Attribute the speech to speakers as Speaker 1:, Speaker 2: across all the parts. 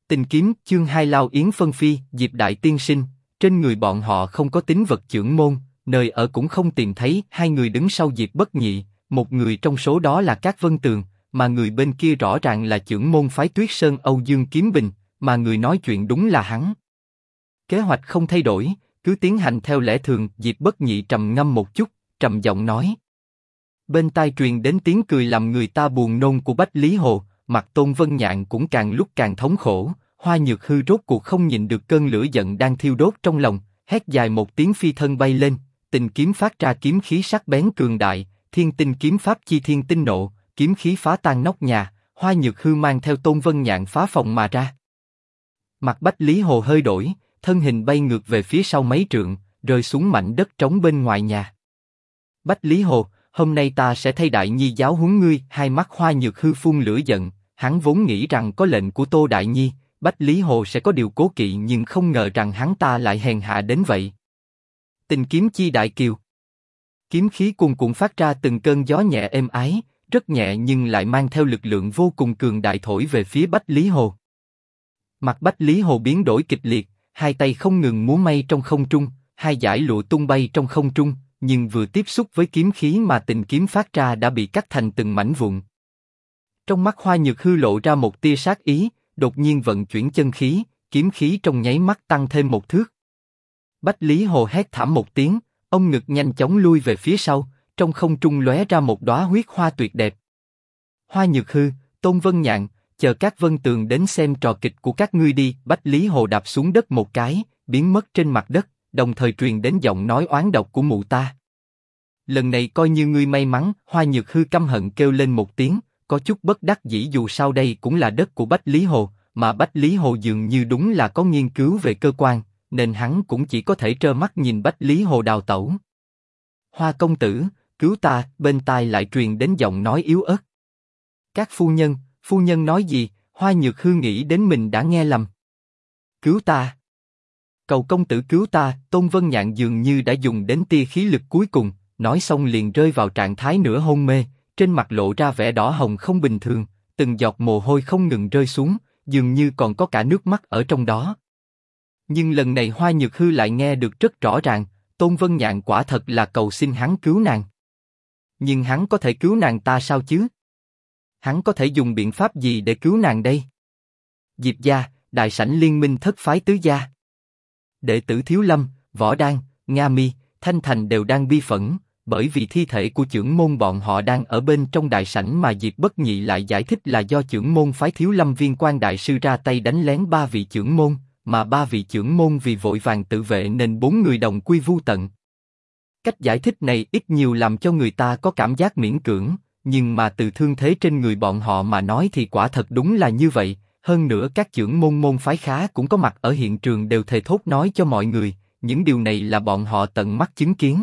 Speaker 1: Tình kiếm chương 2 Lao Yến phân phi, Diệp đại tiên sinh, trên người bọn họ không có tín vật chưởng môn, nơi ở cũng không tìm thấy. Hai người đứng sau Diệp Bất Nhị, một người trong số đó là Cát Vân Tường, mà người bên kia rõ ràng là chưởng môn phái Tuyết Sơn Âu Dương Kiếm Bình, mà người nói chuyện đúng là hắn. Kế hoạch không thay đổi, cứ tiến hành theo lẽ thường. Diệp Bất Nhị trầm ngâm một chút, trầm giọng nói. Bên tai truyền đến tiếng cười làm người ta buồn nôn của Bách Lý Hồ, mặt Tôn Vân Nhạn cũng càng lúc càng thống khổ. Hoa Nhược Hư rốt cuộc không nhịn được cơn lửa giận đang thiêu đốt trong lòng, hét dài một tiếng phi thân bay lên, tình kiếm phát ra kiếm khí sắc bén cường đại, thiên tinh kiếm pháp chi thiên tinh nộ, kiếm khí phá tan nóc nhà. Hoa Nhược Hư mang theo Tôn Vân Nhạn phá phòng mà ra. Mặt Bách Lý Hồ hơi đổi, thân hình bay ngược về phía sau mấy trượng, rơi xuống mảnh đất trống bên ngoài nhà. Bách Lý Hồ, hôm nay ta sẽ thay Đại Nhi giáo huấn ngươi. Hai mắt Hoa Nhược Hư phun lửa giận, hắn vốn nghĩ rằng có lệnh của Tô Đại Nhi, Bách Lý Hồ sẽ có điều cố kỵ, nhưng không ngờ rằng hắn ta lại hèn hạ đến vậy. Tình kiếm chi đại kiều, kiếm khí cuồn cuộn phát ra từng cơn gió nhẹ êm ái, rất nhẹ nhưng lại mang theo lực lượng vô cùng cường đại thổi về phía Bách Lý Hồ. Mặt Bách Lý Hồ biến đổi kịch liệt, hai tay không ngừng múa may trong không trung, hai dải lụa tung bay trong không trung, nhưng vừa tiếp xúc với kiếm khí mà tình kiếm phát ra đã bị cắt thành từng mảnh vụn. Trong mắt Hoa Nhược Hư lộ ra một tia sát ý, đột nhiên vận chuyển chân khí, kiếm khí trong nháy mắt tăng thêm một thước. Bách Lý Hồ hét thảm một tiếng, ông ngực nhanh chóng lui về phía sau, trong không trung lóe ra một đóa huyết hoa tuyệt đẹp. Hoa Nhược Hư, Tôn Vân Nhạn, chờ Cát Vân Tường đến xem trò kịch của các ngươi đi. Bách Lý Hồ đạp xuống đất một cái, biến mất trên mặt đất, đồng thời truyền đến giọng nói oán độc của mụ ta. Lần này coi như ngươi may mắn. Hoa Nhược Hư căm hận kêu lên một tiếng, có chút bất đắc dĩ, dù sao đây cũng là đất của Bách Lý Hồ, mà Bách Lý Hồ dường như đúng là có nghiên cứu về cơ quan, nên hắn cũng chỉ có thể trơ mắt nhìn Bách Lý Hồ đào tẩu. Hoa công tử, cứu ta! Bên tai lại truyền đến giọng nói yếu ớt. Các phu nhân nói gì? Hoa Nhược Hư nghĩ đến mình đã nghe lầm. Cứu ta! Cầu công tử cứu ta! Tôn Vân Nhạn dường như đã dùng đến tia khí lực cuối cùng, nói xong liền rơi vào trạng thái nửa hôn mê, trên mặt lộ ra vẻ đỏ hồng không bình thường, từng giọt mồ hôi không ngừng rơi xuống, dường như còn có cả nước mắt ở trong đó. Nhưng lần này Hoa Nhược Hư lại nghe được rất rõ ràng, Tôn Vân Nhạn quả thật là cầu xin hắn cứu nàng. Nhưng hắn có thể cứu nàng ta sao chứ? Hắn có thể dùng biện pháp gì để cứu nàng đây? Diệp gia, đại sảnh liên minh thất phái tứ gia, đệ tử Thiếu Lâm, Võ Đan, Nga Mi, Thanh Thành đều đang bi phẫn, bởi vì thi thể của chưởng môn bọn họ đang ở bên trong đại sảnh, mà Diệp Bất Nhị lại giải thích là do chưởng môn phái Thiếu Lâm Viên Quan đại sư ra tay đánh lén 3 vị chưởng môn, mà 3 vị chưởng môn vì vội vàng tự vệ nên 4 người đồng quy vu tận. Cách giải thích này ít nhiều làm cho người ta có cảm giác miễn cưỡng, nhưng mà từ thương thế trên người bọn họ mà nói thì quả thật đúng là như vậy. Hơn nữa các chưởng môn môn phái khá cũng có mặt ở hiện trường, đều thề thốt nói cho mọi người, những điều này là bọn họ tận mắt chứng kiến.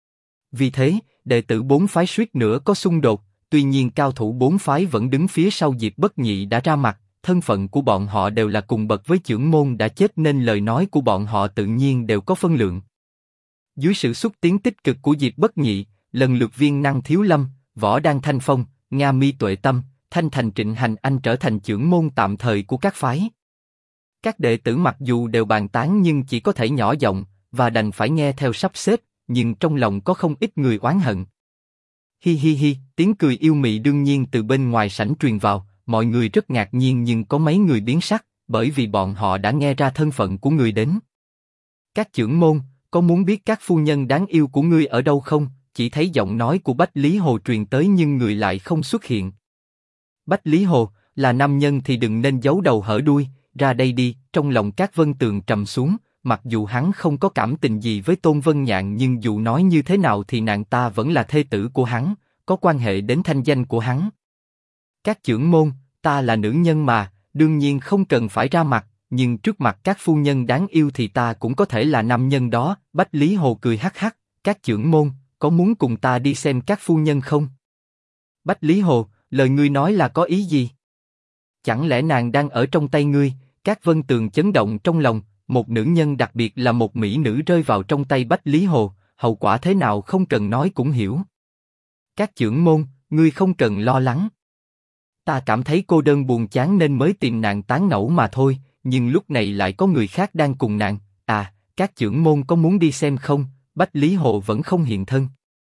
Speaker 1: Vì thế, đệ tử 4 phái suýt nữa có xung đột, tuy nhiên cao thủ 4 phái vẫn đứng phía sau Diệp Bất Nhị đã ra mặt, thân phận của bọn họ đều là cùng bậc với chưởng môn đã chết nên lời nói của bọn họ tự nhiên đều có phân lượng. Dưới sự xúc tiến tích cực của Diệp Bất Nhị, lần lượt Viên Năng Thiếu Lâm, Võ Đan Thanh Phong, Nga Mi Tuệ Tâm, Thanh Thành Trịnh Hành Anh trở thành chưởng môn tạm thời của các phái. Các đệ tử mặc dù đều bàn tán nhưng chỉ có thể nhỏ giọng và đành phải nghe theo sắp xếp, nhưng trong lòng có không ít người oán hận. Hi hi hi, tiếng cười yêu mị đương nhiên từ bên ngoài sảnh truyền vào, mọi người rất ngạc nhiên nhưng có mấy người biến sắc, bởi vì bọn họ đã nghe ra thân phận của người đến. Các chưởng môn, có muốn biết các phu nhân đáng yêu của ngươi ở đâu không? Chỉ thấy giọng nói của Bách Lý Hồ truyền tới nhưng người lại không xuất hiện. Bách Lý Hồ, là nam nhân thì đừng nên giấu đầu hở đuôi, ra đây đi. Trong lòng Cát Vân Tường trầm xuống, mặc dù hắn không có cảm tình gì với Tôn Vân Nhạn nhưng dù nói như thế nào thì nàng ta vẫn là thê tử của hắn, có quan hệ đến thanh danh của hắn. Các chưởng môn, ta là nữ nhân mà, đương nhiên không cần phải ra mặt, nhưng trước mặt các phu nhân đáng yêu thì ta cũng có thể là nam nhân đó. Bách Lý Hồ cười hắc hắc, các chưởng môn, có muốn cùng ta đi xem các phu nhân không? Bách Lý Hồ, lời ngươi nói là có ý gì? Chẳng lẽ nàng đang ở trong tay ngươi? Cát Vân Tường chấn động trong lòng, một nữ nhân đặc biệt là một mỹ nữ rơi vào trong tay Bách Lý Hồ, hậu quả thế nào không cần nói cũng hiểu. Các chưởng môn, ngươi không cần lo lắng. Ta cảm thấy cô đơn buồn chán nên mới tìm nàng tán ngẫu mà thôi, nhưng lúc này lại có người khác đang cùng nàng. À, các chưởng môn có muốn đi xem không? Bách Lý Hồ vẫn không hiện thân.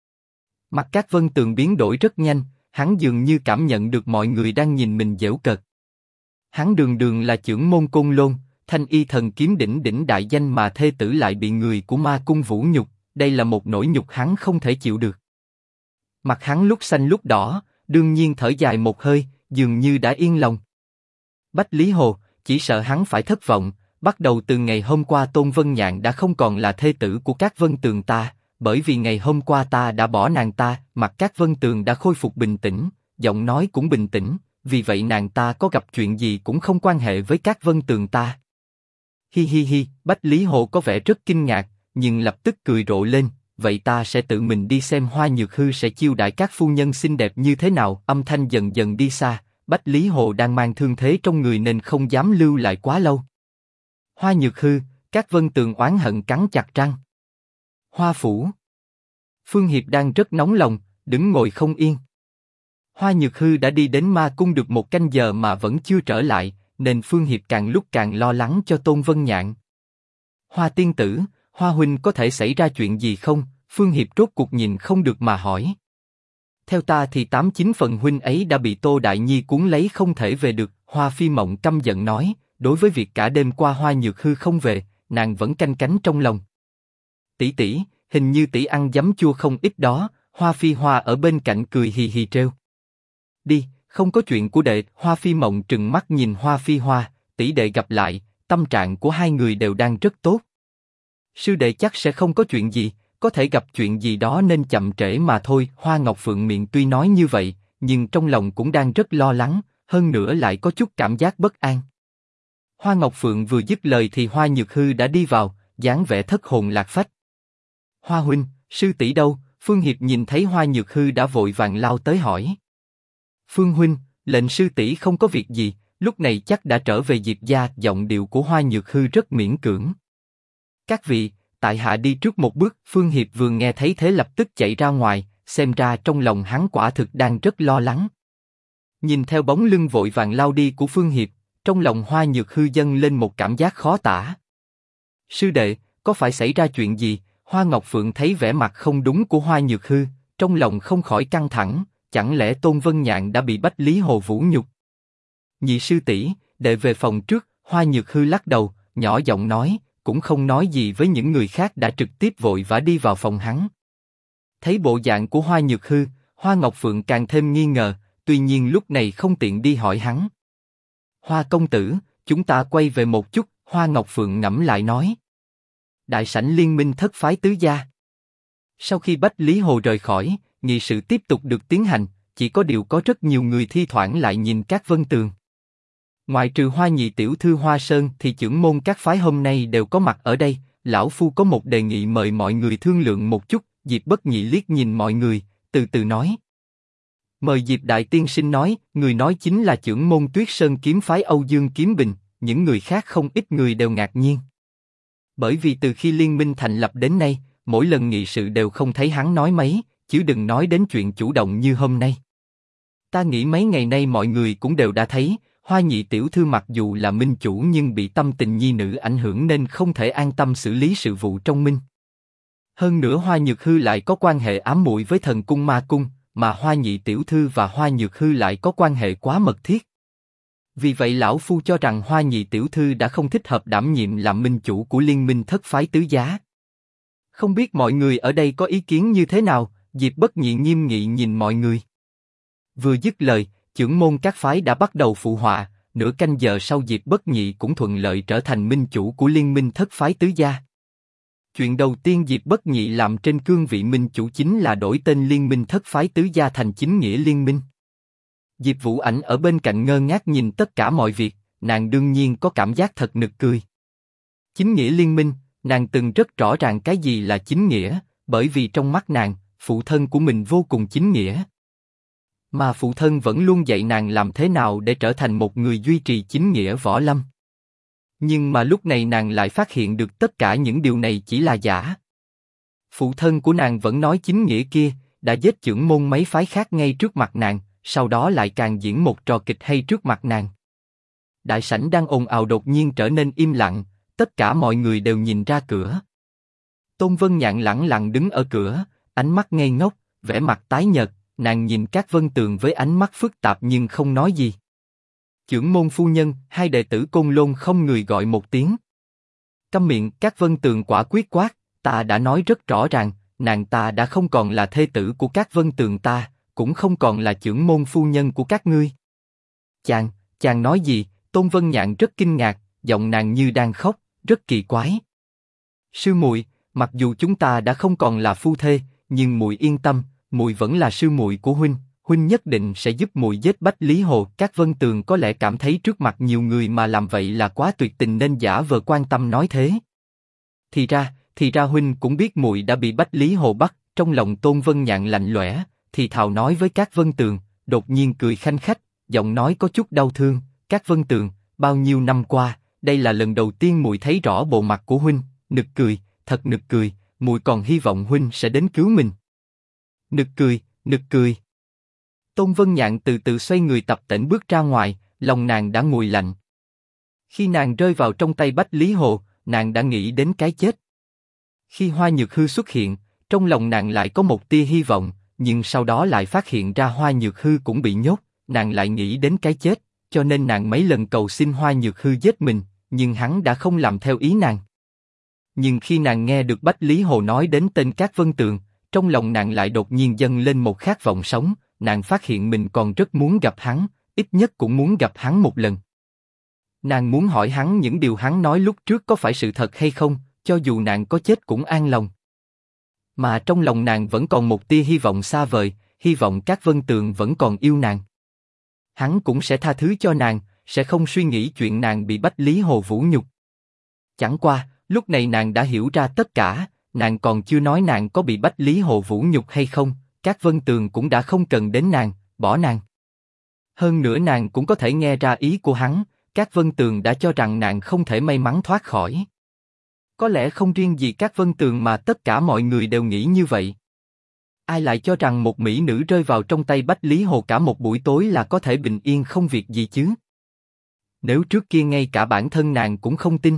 Speaker 1: Mặt Các Vân Tường biến đổi rất nhanh, hắn dường như cảm nhận được mọi người đang nhìn mình giễu cợt. Hắn đường đường là chưởng môn Côn Lôn, thanh y thần kiếm đỉnh đỉnh đại danh mà thê tử lại bị người của ma cung vũ nhục, đây là một nỗi nhục hắn không thể chịu được. Mặt hắn lúc xanh lúc đỏ, đương nhiên thở dài một hơi, dường như đã yên lòng. Bách Lý Hồ, chỉ sợ hắn phải thất vọng, bắt đầu từ ngày hôm qua Tôn Vân Nhạn đã không còn là thê tử của Các Vân Tường ta, bởi vì ngày hôm qua ta đã bỏ nàng ta. Mặt Các Vân Tường đã khôi phục bình tĩnh, giọng nói cũng bình tĩnh, vì vậy nàng ta có gặp chuyện gì cũng không quan hệ với Các Vân Tường ta. Hi hi hi, Bách Lý Hồ có vẻ rất kinh ngạc, nhưng lập tức cười rộ lên, vậy ta sẽ tự mình đi xem Hoa Nhược Hư sẽ chiêu đãi các phu nhân xinh đẹp như thế nào. Âm thanh dần dần đi xa, Bách Lý Hồ đang mang thương thế trong người nên không dám lưu lại quá lâu. Hoa Nhược Hư, Các Vân Tường oán hận cắn chặt răng. Hoa phủ. Phương Hiệp đang rất nóng lòng, đứng ngồi không yên. Hoa Nhược Hư đã đi đến ma cung được một canh giờ mà vẫn chưa trở lại, nên Phương Hiệp càng lúc càng lo lắng cho Tôn Vân Nhạn. Hoa tiên tử, Hoa huynh có thể xảy ra chuyện gì không? Phương Hiệp rốt cuộc nhìn không được mà hỏi. Theo ta thì 89 phần huynh ấy đã bị Tô Đại Nhi cuốn lấy không thể về được. Hoa Phi Mộng căm giận nói, đối với việc cả đêm qua Hoa Nhược Hư không về, nàng vẫn canh cánh trong lòng. Tỷ tỷ, hình như tỷ ăn giấm chua không ít đó. Hoa Phi Hoa ở bên cạnh cười hì hì trêu. Đi, không có chuyện của đệ. Hoa Phi Mộng trừng mắt nhìn Hoa Phi Hoa, tỷ đệ gặp lại, tâm trạng của hai người đều đang rất tốt. Sư đệ chắc sẽ không có chuyện gì, có thể gặp chuyện gì đó nên chậm trễ mà thôi. Hoa Ngọc Phượng miệng tuy nói như vậy, nhưng trong lòng cũng đang rất lo lắng, hơn nữa lại có chút cảm giác bất an. Hoa Ngọc Phượng vừa dứt lời thì Hoa Nhược Hư đã đi vào, dáng vẻ thất hồn lạc phách. Hoa huynh, sư tỷ đâu? Phương Hiệp nhìn thấy Hoa Nhược Hư đã vội vàng lao tới hỏi. Phương huynh, lệnh sư tỷ không có việc gì, lúc này chắc đã trở về Diệp gia. Giọng điệu của Hoa Nhược Hư rất miễn cưỡng. Các vị, tại hạ đi trước một bước. Phương Hiệp vừa nghe thấy thế lập tức chạy ra ngoài, xem ra trong lòng hắn quả thực đang rất lo lắng. Nhìn theo bóng lưng vội vàng lao đi của Phương Hiệp, trong lòng Hoa Nhược Hư dâng lên một cảm giác khó tả. Sư đệ, có phải xảy ra chuyện gì? Hoa Ngọc Phượng thấy vẻ mặt không đúng của Hoa Nhược Hư, trong lòng không khỏi căng thẳng, chẳng lẽ Tôn Vân Nhạn đã bị Bách Lý Hồ vũ nhục? Nhị sư tỷ, đệ về phòng trước. Hoa Nhược Hư lắc đầu, nhỏ giọng nói, cũng không nói gì với những người khác đã trực tiếp vội vã đi vào phòng hắn. Thấy bộ dạng của Hoa Nhược Hư, Hoa Ngọc Phượng càng thêm nghi ngờ, tuy nhiên lúc này không tiện đi hỏi hắn. Hoa công tử, chúng ta quay về một chút. Hoa Ngọc Phượng ngẫm lại nói. Đại sảnh liên minh thất phái tứ gia. Sau khi Bách Lý Hồ rời khỏi, nghị sự tiếp tục được tiến hành, chỉ có điều có rất nhiều người thi thoảng lại nhìn Các Vân Tường. Ngoại trừ Hoa nhị tiểu thư Hoa Sơn thì chưởng môn các phái hôm nay đều có mặt ở đây. Lão phu có một đề nghị mời mọi người thương lượng một chút. Diệp Bất Nhị liếc nhìn mọi người, từ từ nói. Mời Diệp đại tiên sinh nói. Người nói chính là chưởng môn Tuyết Sơn kiếm phái Âu Dương Kiếm Bình. Những người khác không ít người đều ngạc nhiên. Bởi vì từ khi liên minh thành lập đến nay, mỗi lần nghị sự đều không thấy hắn nói mấy, chứ đừng nói đến chuyện chủ động như hôm nay. Ta nghĩ mấy ngày nay mọi người cũng đều đã thấy, Hoa nhị tiểu thư mặc dù là minh chủ nhưng bị tâm tình nhi nữ ảnh hưởng nên không thể an tâm xử lý sự vụ trong minh. Hơn nữa Hoa Nhược Hư lại có quan hệ ám muội với thần cung ma cung, mà Hoa nhị tiểu thư và Hoa Nhược Hư lại có quan hệ quá mật thiết. Vì vậy lão phu cho rằng Hoa nhị tiểu thư đã không thích hợp đảm nhiệm làm minh chủ của liên minh thất phái tứ giá. Không biết mọi người ở đây có ý kiến như thế nào? Diệp Bất Nhị nghiêm nghị nhìn mọi người. Vừa dứt lời, chưởng môn các phái đã bắt đầu phụ họa. Nửa canh giờ sau Diệp Bất Nhị cũng thuận lợi trở thành minh chủ của liên minh thất phái tứ gia. Chuyện đầu tiên Diệp Bất Nhị làm trên cương vị minh chủ chính là đổi tên liên minh thất phái tứ gia thành chính nghĩa liên minh. Diệp Vũ Ảnh ở bên cạnh ngơ ngác nhìn tất cả mọi việc, nàng đương nhiên có cảm giác thật nực cười. Chính nghĩa liên minh, nàng từng rất rõ ràng cái gì là chính nghĩa, bởi vì trong mắt nàng, phụ thân của mình vô cùng chính nghĩa. Mà phụ thân vẫn luôn dạy nàng làm thế nào để trở thành một người duy trì chính nghĩa võ lâm. Nhưng mà lúc này nàng lại phát hiện được tất cả những điều này chỉ là giả. Phụ thân của nàng vẫn nói chính nghĩa kia, đã giết chưởng môn mấy phái khác ngay trước mặt nàng, sau đó lại càng diễn một trò kịch hay trước mặt nàng. Đại sảnh đang ồn ào đột nhiên trở nên im lặng, tất cả mọi người đều nhìn ra cửa. Tôn Vân Nhạn lẳng lặng đứng ở cửa, ánh mắt ngây ngốc, vẻ mặt tái nhợt, nàng nhìn Cát Vân Tường với ánh mắt phức tạp nhưng không nói gì. Chưởng môn phu nhân, hai đệ tử Côn Lôn không người gọi một tiếng. Câm miệng, Cát Vân Tường quả quyết quát, ta đã nói rất rõ ràng, nàng ta đã không còn là thê tử của Cát Vân Tường ta, cũng không còn là chưởng môn phu nhân của các ngươi. Chàng nói gì? Tôn Vân Nhạn rất kinh ngạc, giọng nàng như đang khóc, rất kỳ quái. Sư muội, mặc dù chúng ta đã không còn là phu thê, nhưng muội yên tâm, muội vẫn là sư muội của huynh, huynh nhất định sẽ giúp muội giết Bách Lý Hồ. Cát Vân Tường có lẽ cảm thấy trước mặt nhiều người mà làm vậy là quá tuyệt tình nên giả vờ quan tâm nói thế. Thì ra huynh cũng biết muội đã bị Bách Lý Hồ bắt. Trong lòng Tôn Vân Nhạn lạnh lẽo, thì thào nói với Cát Vân Tường, đột nhiên cười khanh khách, giọng nói có chút đau thương. Cát Vân Tường, bao nhiêu năm qua, đây là lần đầu tiên muội thấy rõ bộ mặt của huynh, nực cười, thật nực cười, muội còn hy vọng huynh sẽ đến cứu mình. Nực cười. Tôn Vân Nhạn từ từ xoay người tập tễnh bước ra ngoài, lòng nàng đã nguội lạnh. Khi nàng rơi vào trong tay Bách Lý Hồ, nàng đã nghĩ đến cái chết. Khi Hoa Nhược Hư xuất hiện, trong lòng nàng lại có một tia hy vọng, nhưng sau đó lại phát hiện ra Hoa Nhược Hư cũng bị nhốt, nàng lại nghĩ đến cái chết, cho nên nàng mấy lần cầu xin Hoa Nhược Hư giết mình, nhưng hắn đã không làm theo ý nàng. Nhưng khi nàng nghe được Bách Lý Hồ nói đến tên Cát Vân Tường, trong lòng nàng lại đột nhiên dâng lên một khát vọng sống, nàng phát hiện mình còn rất muốn gặp hắn, ít nhất cũng muốn gặp hắn một lần. Nàng muốn hỏi hắn những điều hắn nói lúc trước có phải sự thật hay không, cho dù nàng có chết cũng an lòng. Mà trong lòng nàng vẫn còn một tia hy vọng xa vời, hy vọng Cát Vân Tường vẫn còn yêu nàng. Hắn cũng sẽ tha thứ cho nàng, sẽ không suy nghĩ chuyện nàng bị Bách Lý Hồ vũ nhục. Chẳng qua, lúc này nàng đã hiểu ra tất cả, nàng còn chưa nói nàng có bị Bách Lý Hồ vũ nhục hay không, Cát Vân Tường cũng đã không cần đến nàng, bỏ nàng. Hơn nữa nàng cũng có thể nghe ra ý của hắn, Cát Vân Tường đã cho rằng nàng không thể may mắn thoát khỏi. Có lẽ không riêng gì Cát Vân Tường mà tất cả mọi người đều nghĩ như vậy. Ai lại cho rằng một mỹ nữ rơi vào trong tay Bách Lý Hồ cả một buổi tối là có thể bình yên không việc gì chứ? Nếu trước kia ngay cả bản thân nàng cũng không tin.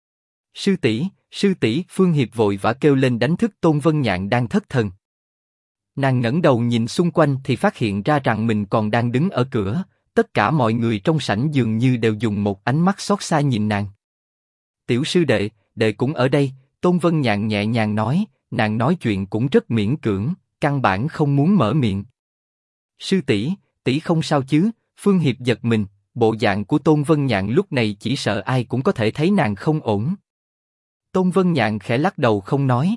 Speaker 1: Sư tỷ, Phương Hiệp vội vã kêu lên đánh thức Tôn Vân Nhạn đang thất thần. Nàng ngẩng đầu nhìn xung quanh thì phát hiện ra rằng mình còn đang đứng ở cửa, tất cả mọi người trong sảnh dường như đều dùng một ánh mắt xót xa nhìn nàng. Tiểu sư đệ cũng ở đây, Tôn Vân Nhạn nhẹ nhàng nói, nàng nói chuyện cũng rất miễn cưỡng, căn bản không muốn mở miệng. Sư tỷ không sao chứ? Phương Hiệp giật mình, bộ dạng của Tôn Vân Nhạn lúc này chỉ sợ ai cũng có thể thấy nàng không ổn. Tôn Vân Nhạn khẽ lắc đầu không nói.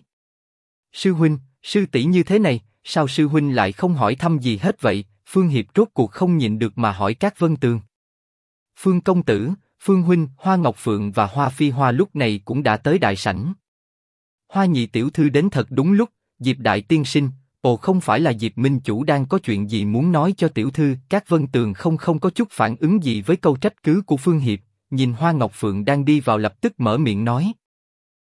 Speaker 1: Sư huynh, sư tỷ như thế này, sao sư huynh lại không hỏi thăm gì hết vậy? Phương Hiệp rốt cuộc không nhịn được mà hỏi Cát Vân Tường. Phương công tử, Phương huynh, Hoa Ngọc Phượng và Hoa Phi Hoa lúc này cũng đã tới đại sảnh. Hoa nhị tiểu thư đến thật đúng lúc, Diệp đại tiên sinh, ồ không phải là Diệp minh chủ đang có chuyện gì muốn nói cho tiểu thư? Cát Vân Tường không có chút phản ứng gì với câu trách cứ của Phương Hiệp, nhìn Hoa Ngọc Phượng đang đi vào lập tức mở miệng nói,